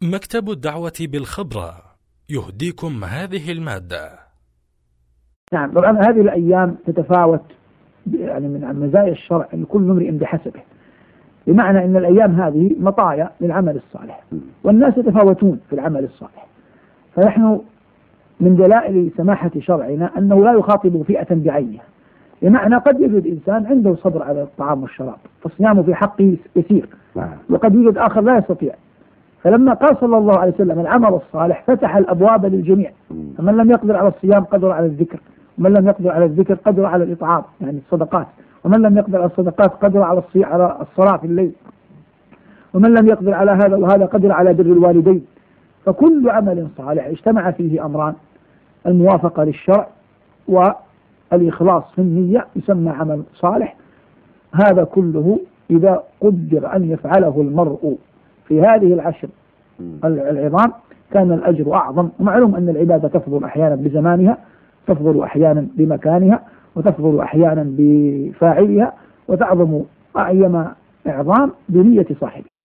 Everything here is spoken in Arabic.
مكتب الدعوة بالخبرة يهديكم هذه المادة. نعم، طبعا هذه الأيام تتفاوت يعني من مزايا الشرع أن كل امرئ بحسبه، بمعنى أن الأيام هذه مطايا للعمل الصالح، والناس يتفاوتون في العمل الصالح. فنحن من دلائل سماحة شرعنا أنه لا يخاطب فئة بعينها، بمعنى قد يوجد إنسان عنده صبر على الطعام والشراب فصيامه في حقه يسير، وقد يوجد آخر لا يستطيع. فلما قال صلى الله عليه وسلم العمل الصالح فتح الأبواب للجميع، فمن لم يقدر على الصيام قدر على الذكر، ومن لم يقدر على الذكر قدر على الإطعام يعني الصدقات، ومن لم يقدر على الصدقات قدر على الصلاة في الليل، ومن لم يقدر على هذا وهذا قدر على بر الوالدين. فكل عمل صالح اجتمع فيه أمران: الموافقة للشرع والإخلاص في النية يسمى عمل صالح. هذا كله إذا قدر أن يفعله المرء في هذه العشر العظام كان الأجر أعظم. ومعلوم أن العبادة تفضل أحيانا بزمانها، تفضل أحيانا بمكانها، وتفضل أحيانا بفاعلها، وتعظم أعظم إعظام بنية صاحبها.